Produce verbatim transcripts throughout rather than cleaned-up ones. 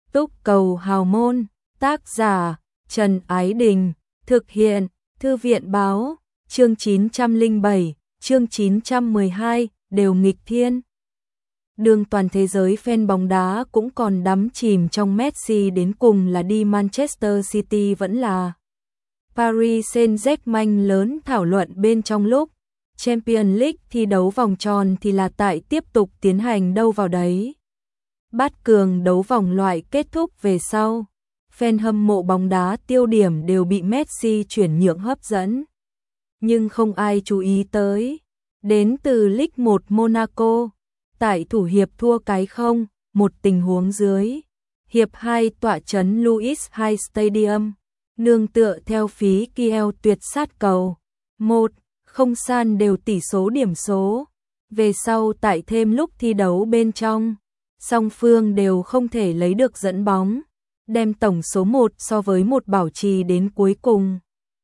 Túc cầu hào môn, tác giả Trần Ái Đình, thực hiện Thư viện Báo, chương chín trăm lẻ bảy, chương chín trăm mười hai, đều nghịch thiên. Đường toàn thế giới fan bóng đá cũng còn đắm chìm trong Messi, đến cùng là đi Manchester City vẫn là Paris Saint-Germain lớn thảo luận bên trong lúc Champions League thi đấu vòng tròn thì là tại tiếp tục tiến hành đâu vào đấy. Bát cường đấu vòng loại kết thúc về sau, fan hâm mộ bóng đá tiêu điểm đều bị Messi chuyển nhượng hấp dẫn. Nhưng không ai chú ý tới, đến từ Ligue một Monaco, tại thủ hiệp thua cái không, một tình huống dưới. Hiệp hai tọa trấn Louis hai Stadium, nương tựa theo phí Kiel tuyệt sát cầu. một không san đều tỷ số điểm số. Về sau tại thêm lúc thi đấu bên trong, song phương đều không thể lấy được dẫn bóng, đem tổng số một so với một bảo trì đến cuối cùng.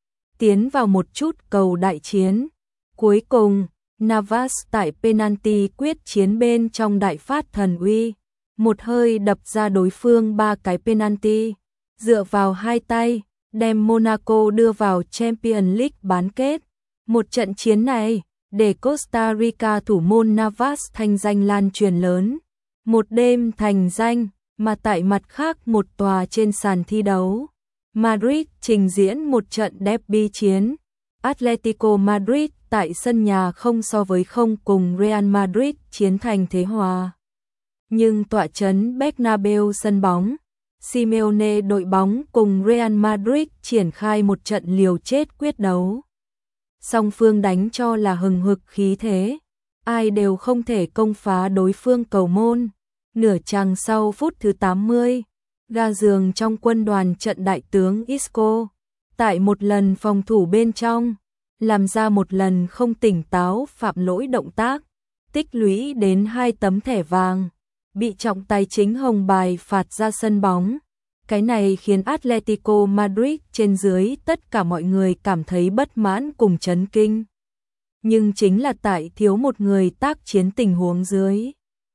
Tiến vào một chút cầu đại chiến. Cuối cùng, Navas tại penalty quyết chiến bên trong đại phát thần uy, một hơi đập ra đối phương ba cái penalty, dựa vào hai tay, đem Monaco đưa vào Champions League bán kết. Một trận chiến này, để Costa Rica thủ môn Navas thanh danh lan truyền lớn, một đêm thành danh, mà tại mặt khác một tòa trên sàn thi đấu, Madrid trình diễn một trận derby chiến. Atletico Madrid tại sân nhà không so với không cùng Real Madrid chiến thành thế hòa. Nhưng tọa trấn Bernabeu sân bóng, Simeone đội bóng cùng Real Madrid triển khai một trận liều chết quyết đấu. Song phương đánh cho là hừng hực khí thế, ai đều không thể công phá đối phương cầu môn. Nửa chặng sau phút thứ tám mươi, ga giường trong quân đoàn trận đại tướng Isco, tại một lần phòng thủ bên trong, làm ra một lần không tỉnh táo phạm lỗi động tác, tích lũy đến hai tấm thẻ vàng, bị trọng tài chính hồng bài phạt ra sân bóng. Cái này khiến Atletico Madrid trên dưới tất cả mọi người cảm thấy bất mãn cùng chấn kinh. Nhưng chính là tại thiếu một người tác chiến tình huống dưới,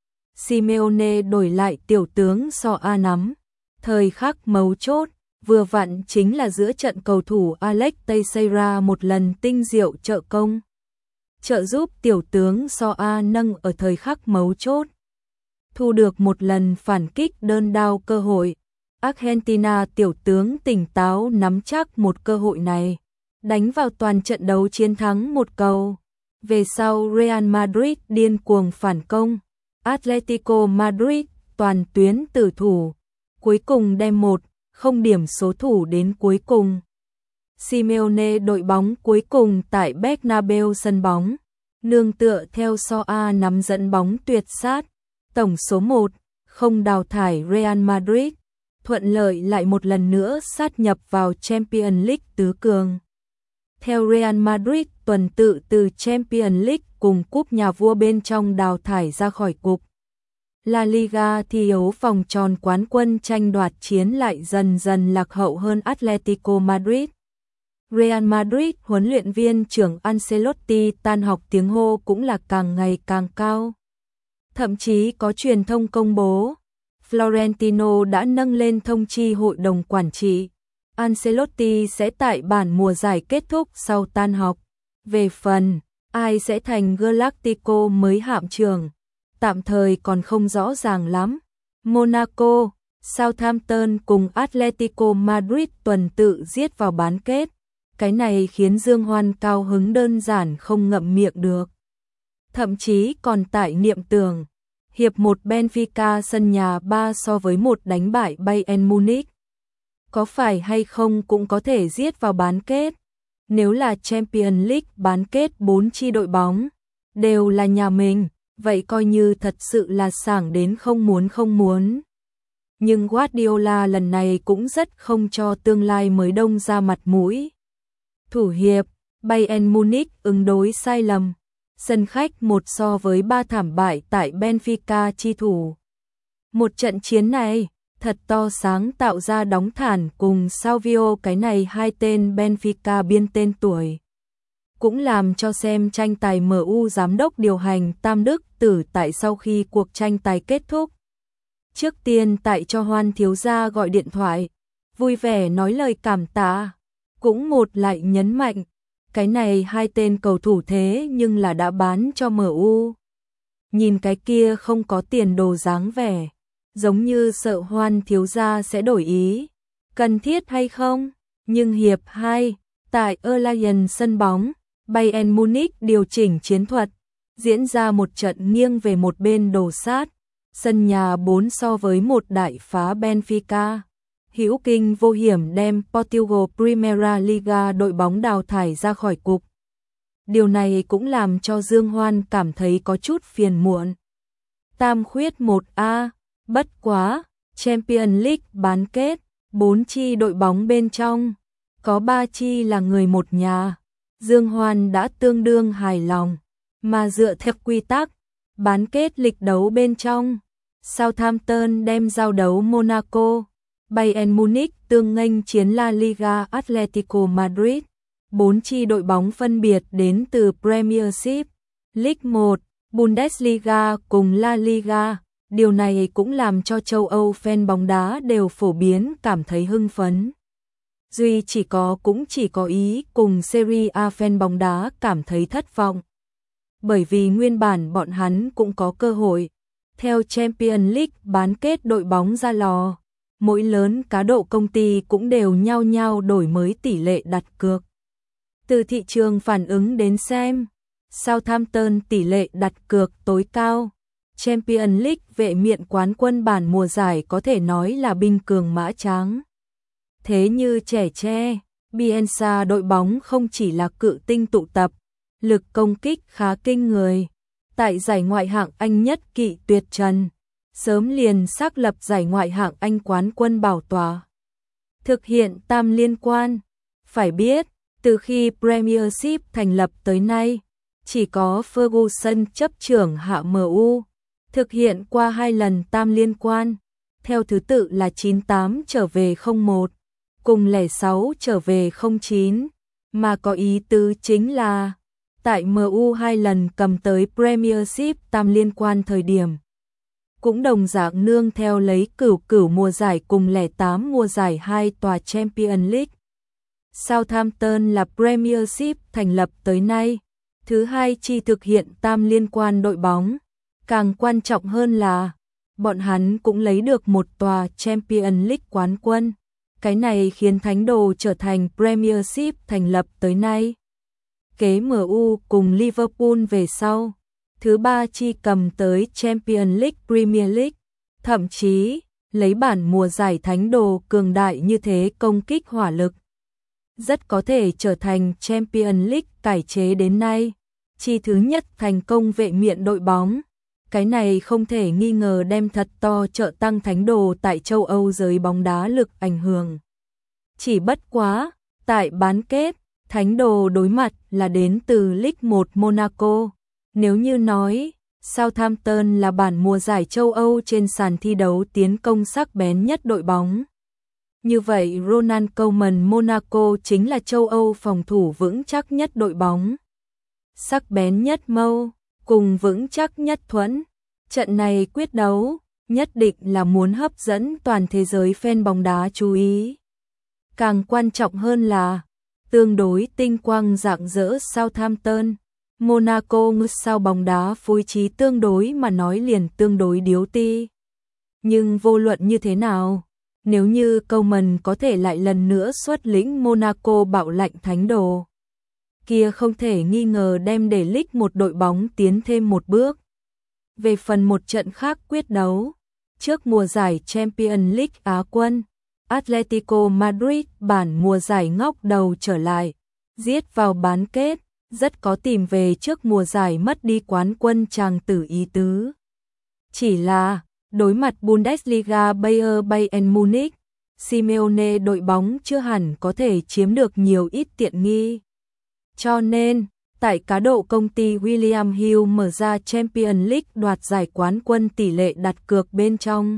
Simeone đổi lại tiểu tướng So A nắm. Thời khắc mấu chốt, vừa vặn chính là giữa trận cầu thủ Alex Teixeira một lần tinh diệu trợ công, trợ giúp tiểu tướng So A nâng ở thời khắc mấu chốt, thu được một lần phản kích đơn đao cơ hội. Argentina tiểu tướng tỉnh táo nắm chắc một cơ hội này, đánh vào toàn trận đấu chiến thắng một cầu. Về sau Real Madrid điên cuồng phản công, Atletico Madrid toàn tuyến tử thủ, cuối cùng đem một không điểm số thủ đến cuối cùng. Simeone đội bóng cuối cùng tại Bernabeu sân bóng, nương tựa theo So A nắm dẫn bóng tuyệt sát, tổng số một không đào thải Real Madrid, thuận lợi lại một lần nữa sát nhập vào Champions League tứ cường. Theo Real Madrid tuần tự từ Champions League cùng cúp nhà vua bên trong đào thải ra khỏi cục La Liga, thi đấu vòng tròn quán quân tranh đoạt chiến lại dần dần lạc hậu hơn Atletico Madrid. Real Madrid huấn luyện viên trưởng Ancelotti tan học tiếng hô cũng là càng ngày càng cao. Thậm chí có truyền thông công bố, Florentino đã nâng lên thông chi hội đồng quản trị, Ancelotti sẽ tại bản mùa giải kết thúc sau tan học. Về phần ai sẽ thành Galactico mới hạm trưởng, tạm thời còn không rõ ràng lắm. Monaco, Southampton cùng Atletico Madrid tuần tự giết vào bán kết. Cái này khiến Dương Hoan cao hứng đơn giản không ngậm miệng được. Thậm chí còn tại niệm tưởng, hiệp một Benfica sân nhà ba so với một đánh bại Bayern Munich. Có phải hay không cũng có thể giết vào bán kết. Nếu là Champions League bán kết bốn chi đội bóng đều là nhà mình, vậy coi như thật sự là sảng đến không muốn không muốn. Nhưng Guardiola lần này cũng rất không cho tương lai mới đông ra mặt mũi. Thủ hiệp, Bayern Munich ứng đối sai lầm, sân khách một so với ba thảm bại tại Benfica chi thủ. Một trận chiến này, thật to sáng tạo ra đóng thản cùng Salvio cái này hai tên Benfica biên tên tuổi. Cũng làm cho xem tranh tài em u giám đốc điều hành Tam Đức Tử tại sau khi cuộc tranh tài kết thúc. Trước tiên tại cho Hoan thiếu gia gọi điện thoại, vui vẻ nói lời cảm tạ, cũng một lại nhấn mạnh, cái này hai tên cầu thủ thế nhưng là đã bán cho em u. Nhìn cái kia không có tiền đồ dáng vẻ, giống như sợ Hoan thiếu gia sẽ đổi ý, cần thiết hay không? Nhưng hiệp hai, tại Allianz sân bóng, Bayern Munich điều chỉnh chiến thuật, diễn ra một trận nghiêng về một bên đổ sát, sân nhà bốn so với một đại phá Benfica. Hữu kinh vô hiểm đem Portugal Primeira Liga đội bóng đào thải ra khỏi cục. Điều này cũng làm cho Dương Hoan cảm thấy có chút phiền muộn. Tam khuyết một A, bất quá, Champions League bán kết, bốn chi đội bóng bên trong, có ba chi là người một nhà. Dương Hoan đã tương đương hài lòng, mà dựa theo quy tắc, bán kết lịch đấu bên trong, Southampton đem giao đấu Monaco, Bayern Munich tương nghênh chiến La Liga Atletico Madrid. Bốn chi đội bóng phân biệt đến từ Premiership, League một, Bundesliga cùng La Liga. Điều này cũng làm cho châu Âu fan bóng đá đều phổ biến cảm thấy hưng phấn. Duy chỉ có cũng chỉ có Ý cùng Serie A fan bóng đá cảm thấy thất vọng. Bởi vì nguyên bản bọn hắn cũng có cơ hội. Theo Champions League bán kết đội bóng ra lò, mỗi lớn cá độ công ty cũng đều nhao nhao đổi mới tỷ lệ đặt cược. Từ thị trường phản ứng đến xem, Southampton tỷ lệ đặt cược tối cao. Champions League vệ miện quán quân bản mùa giải có thể nói là binh cường mã tráng. Thế như trẻ tre, Bielsa đội bóng không chỉ là cự tinh tụ tập, lực công kích khá kinh người. Tại giải ngoại hạng Anh nhất kỵ tuyệt trần, sớm liền xác lập giải ngoại hạng Anh quán quân bảo tòa. Thực hiện tam liên quan, phải biết, từ khi Premiership thành lập tới nay, chỉ có Ferguson chấp trưởng hạ em u, thực hiện qua hai lần tam liên quan, theo thứ tự là chín tám trở về không một, cùng lẻ sáu trở về không chín, mà có ý tứ chính là, tại em u hai lần cầm tới Premiership tam liên quan thời điểm, cũng đồng dạng nương theo lấy cửu cửu mùa giải cùng lẻ tám mùa giải hai tòa Champions League. Southampton là Premiership thành lập tới nay, thứ hai chi thực hiện tam liên quan đội bóng. Càng quan trọng hơn là, bọn hắn cũng lấy được một tòa Champions League quán quân. Cái này khiến Thánh Đồ trở thành Premiership thành lập tới nay. Kế em u cùng Liverpool về sau, thứ ba chi cầm tới Champions League Premier League, thậm chí lấy bản mùa giải Thánh Đồ cường đại như thế công kích hỏa lực. Rất có thể trở thành Champions League cải chế đến nay, chi thứ nhất thành công vệ miện đội bóng. Cái này không thể nghi ngờ đem thật to trợ tăng Thánh Đồ tại châu Âu giới bóng đá lực ảnh hưởng. Chỉ bất quá, tại bán kết, Thánh Đồ đối mặt là đến từ League một Monaco. Nếu như nói, Southampton là bản mùa giải châu Âu trên sàn thi đấu tiến công sắc bén nhất đội bóng. Như vậy Ronald Koeman Monaco chính là châu Âu phòng thủ vững chắc nhất đội bóng. Sắc bén nhất mâu, cùng vững chắc nhất thuẫn. Trận này quyết đấu, nhất định là muốn hấp dẫn toàn thế giới fan bóng đá chú ý. Càng quan trọng hơn là, tương đối tinh quang rạng rỡ Southampton, Monaco ngư sao bóng đá phối trí tương đối mà nói liền tương đối điếu ti. Nhưng vô luận như thế nào, nếu như Koeman có thể lại lần nữa xuất lĩnh Monaco bạo lệnh Thánh Đồ, kia không thể nghi ngờ đem để League một đội bóng tiến thêm một bước. Về phần một trận khác quyết đấu, trước mùa giải Champions League Á quân, Atletico Madrid bản mùa giải ngóc đầu trở lại, giết vào bán kết, rất có tìm về trước mùa giải mất đi quán quân tràng tử ý tứ. Chỉ là, đối mặt Bundesliga Bayer Bayern Munich, Simeone đội bóng chưa hẳn có thể chiếm được nhiều ít tiện nghi. Cho nên, tại cá độ công ty William Hill mở ra Champions League đoạt giải quán quân tỷ lệ đặt cược bên trong.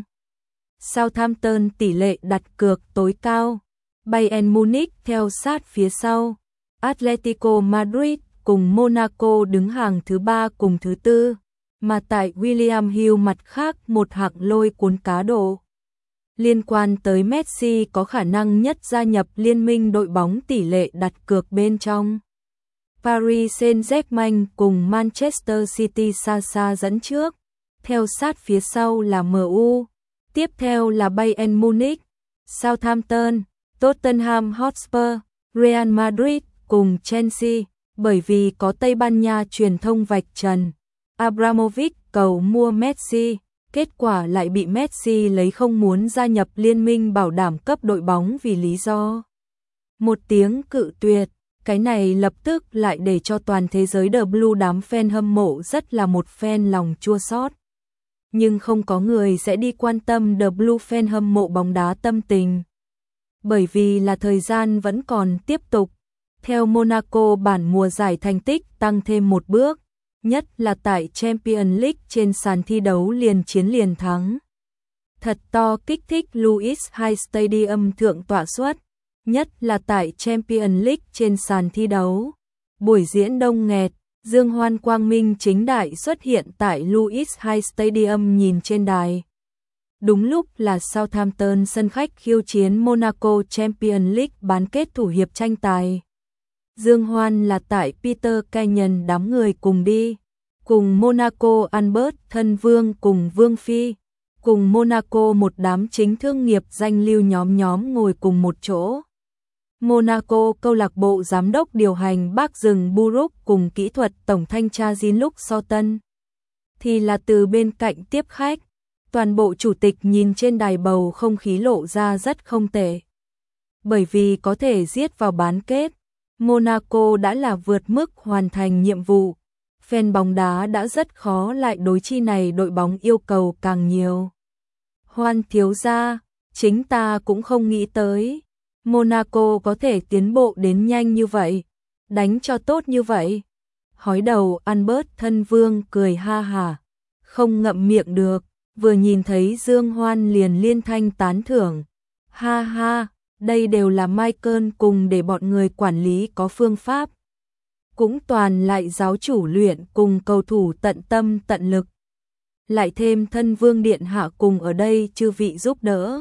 Southampton tỷ lệ đặt cược tối cao, Bayern Munich theo sát phía sau, Atletico Madrid cùng Monaco đứng hàng thứ ba cùng thứ tư, mà tại William Hill mặt khác một hạng lôi cuốn cá độ. Liên quan tới Messi có khả năng nhất gia nhập liên minh đội bóng tỷ lệ đặt cược bên trong. Paris Saint-Germain cùng Manchester City xa xa dẫn trước, theo sát phía sau là em u, tiếp theo là Bayern Munich, Southampton, Tottenham Hotspur, Real Madrid cùng Chelsea, bởi vì có Tây Ban Nha truyền thông vạch trần Abramovich cầu mua Messi, kết quả lại bị Messi lấy không muốn gia nhập liên minh bảo đảm cấp đội bóng vì lý do một tiếng cự tuyệt. Cái này lập tức lại để cho toàn thế giới The Blue đám fan hâm mộ rất là một fan lòng chua xót. Nhưng không có người sẽ đi quan tâm The Blue fan hâm mộ bóng đá tâm tình. Bởi vì là thời gian vẫn còn tiếp tục. Theo Monaco bản mùa giải thành tích tăng thêm một bước, nhất là tại Champions League trên sàn thi đấu liền chiến liền thắng. Thật to kích thích Louis High Stadium thượng tọa suất, nhất là tại Champions League trên sàn thi đấu. Buổi diễn đông nghẹt, Dương Hoan quang minh chính đại xuất hiện tại Louis High Stadium nhìn trên đài. Đúng lúc là Southampton sân khách khiêu chiến Monaco Champions League bán kết thủ hiệp tranh tài. Dương Hoan là tại Peter Canyon đám người cùng đi, cùng Monaco Albert thân vương cùng Vương Phi, cùng Monaco một đám chính thương nghiệp danh lưu nhóm nhóm ngồi cùng một chỗ. Monaco câu lạc bộ giám đốc điều hành Bác Rừng Buruk cùng kỹ thuật tổng thanh tra Jean-Luc Soton thì là từ bên cạnh tiếp khách. Toàn bộ chủ tịch nhìn trên đài bầu không khí lộ ra rất không tệ. Bởi vì có thể giết vào bán kết, Monaco đã là vượt mức hoàn thành nhiệm vụ. Fan bóng đá đã rất khó lại đối chi này đội bóng yêu cầu càng nhiều. Hoan thiếu gia, chính ta cũng không nghĩ tới. Monaco có thể tiến bộ đến nhanh như vậy, đánh cho tốt như vậy. Hói đầu Albert thân vương cười ha hả, không ngậm miệng được, vừa nhìn thấy Dương Hoan liền liên thanh tán thưởng. Ha ha, đây đều là Michael cùng để bọn người quản lý có phương pháp. Cũng toàn lại giáo chủ luyện cùng cầu thủ tận tâm tận lực. Lại thêm thân vương điện hạ cùng ở đây chư vị giúp đỡ.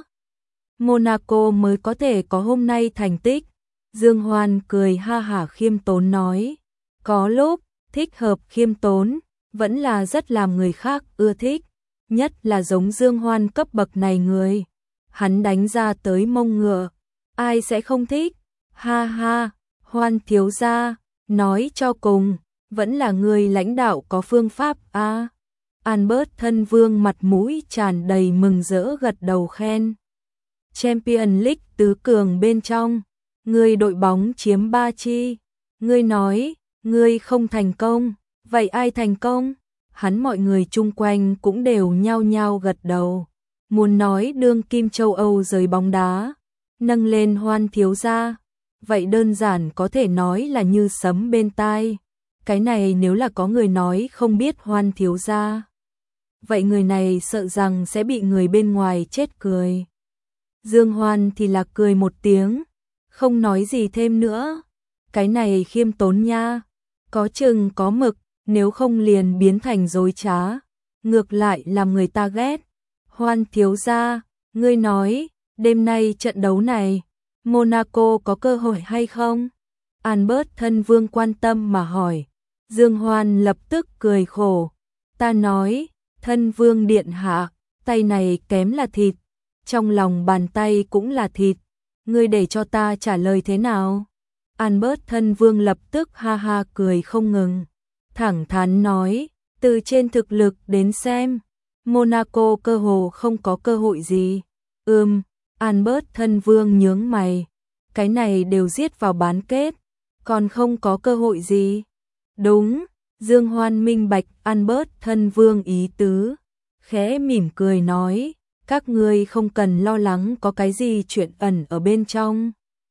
Monaco mới có thể có hôm nay thành tích. Dương Hoan cười ha hả khiêm tốn nói. Có lúc, thích hợp khiêm tốn, vẫn là rất làm người khác ưa thích. Nhất là giống Dương Hoan cấp bậc này người. Hắn đánh ra tới mông ngựa. Ai sẽ không thích? Ha ha, Hoan thiếu gia, nói cho cùng, vẫn là người lãnh đạo có phương pháp a. À, Albert thân vương mặt mũi tràn đầy mừng rỡ gật đầu khen. Champions League tứ cường bên trong, người đội bóng chiếm ba chi. Ngươi nói, ngươi không thành công, vậy ai thành công? Hắn mọi người chung quanh cũng đều nhao nhao gật đầu. Muốn nói đương kim châu Âu giới bóng đá, nâng lên Hoan thiếu gia, vậy đơn giản có thể nói là như sấm bên tai. Cái này nếu là có người nói không biết Hoan thiếu gia, vậy người này sợ rằng sẽ bị người bên ngoài chết cười. Dương Hoan thì là cười một tiếng, không nói gì thêm nữa. Cái này khiêm tốn nha, có chừng có mực, nếu không liền biến thành dối trá, ngược lại làm người ta ghét. Hoan thiếu gia, ngươi nói, đêm nay trận đấu này, Monaco có cơ hội hay không? Albert thân vương quan tâm mà hỏi. Dương Hoan lập tức cười khổ. Ta nói, thân vương điện hạ, tay này kém là thịt, trong lòng bàn tay cũng là thịt. Ngươi để cho ta trả lời thế nào? Albert thân vương lập tức ha ha cười không ngừng. Thẳng thắn nói, từ trên thực lực đến xem, Monaco cơ hồ không có cơ hội gì. Ừm, Albert thân vương nhướng mày. Cái này đều giết vào bán kết, còn không có cơ hội gì. Đúng, Dương Hoan minh bạch Albert thân vương ý tứ. Khẽ mỉm cười nói, các ngươi không cần lo lắng có cái gì chuyện ẩn ở bên trong.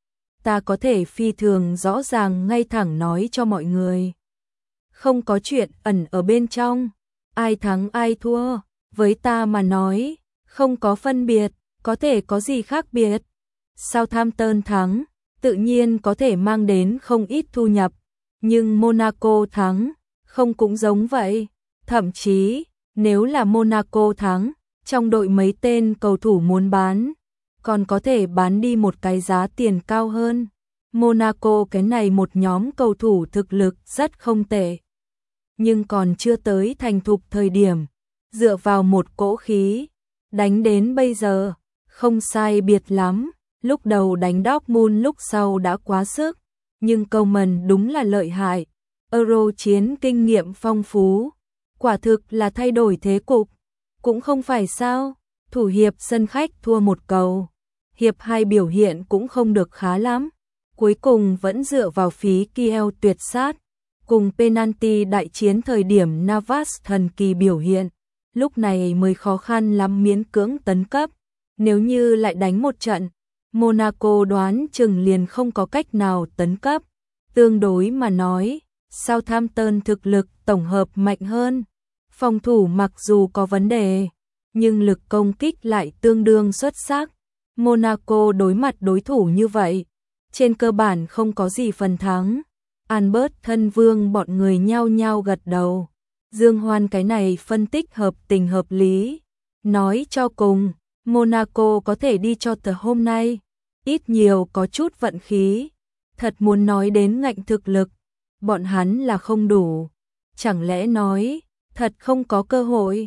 Ta có thể phi thường rõ ràng ngay thẳng nói cho mọi người. Không có chuyện ẩn ở bên trong, ai thắng ai thua, với ta mà nói, không có phân biệt, có thể có gì khác biệt. Southampton thắng, tự nhiên có thể mang đến không ít thu nhập, nhưng Monaco thắng, không cũng giống vậy. Thậm chí, nếu là Monaco thắng, trong đội mấy tên cầu thủ muốn bán, còn có thể bán đi một cái giá tiền cao hơn. Monaco cái này một nhóm cầu thủ thực lực rất không tệ, nhưng còn chưa tới thành thục thời điểm, dựa vào một cỗ khí, đánh đến bây giờ, không sai biệt lắm, lúc đầu đánh Dortmund lúc sau đã quá sức, nhưng Koeman đúng là lợi hại, Euro chiến kinh nghiệm phong phú, quả thực là thay đổi thế cục, cũng không phải sao, thủ hiệp sân khách thua một cầu, hiệp hai biểu hiện cũng không được khá lắm, cuối cùng vẫn dựa vào phí Kiel tuyệt sát, cùng penalty đại chiến thời điểm Navas thần kỳ biểu hiện, lúc này mới khó khăn lắm miễn cưỡng tấn cấp, nếu như lại đánh một trận, Monaco đoán chừng liền không có cách nào tấn cấp, tương đối mà nói, Southampton thực lực tổng hợp mạnh hơn, phòng thủ mặc dù có vấn đề, nhưng lực công kích lại tương đương xuất sắc, Monaco đối mặt đối thủ như vậy, trên cơ bản không có gì phần thắng. Albert Thân Vương bọn người nhao nhao gật đầu. Dương Hoan cái này phân tích hợp tình hợp lý. Nói cho cùng, Monaco có thể đi cho tờ hôm nay. Ít nhiều có chút vận khí. Thật muốn nói đến ngạnh thực lực, bọn hắn là không đủ. Chẳng lẽ nói, thật không có cơ hội?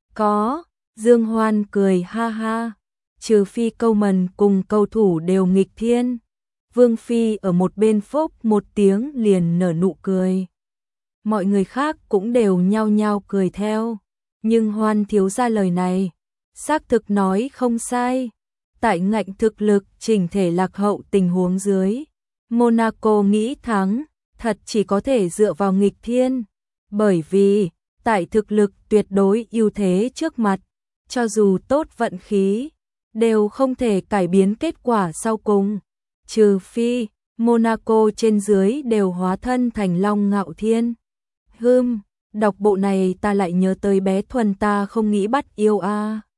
Có, Dương Hoan cười ha ha. Trừ phi Koeman cùng cầu thủ đều nghịch thiên. Vương Phi ở một bên phốc một tiếng liền nở nụ cười. Mọi người khác cũng đều nhao nhao cười theo. Nhưng Hoan thiếu gia lời này, xác thực nói không sai. Tại ngạnh thực lực chỉnh thể lạc hậu tình huống dưới, Monaco nghĩ thắng, thật chỉ có thể dựa vào nghịch thiên. Bởi vì, tại thực lực tuyệt đối ưu thế trước mặt, cho dù tốt vận khí, đều không thể cải biến kết quả sau cùng. Trừ phi, Monaco trên dưới đều hóa thân thành Long Ngạo Thiên. Hừm, đọc bộ này ta lại nhớ tới bé Thuần ta không nghĩ bắt yêu a. À.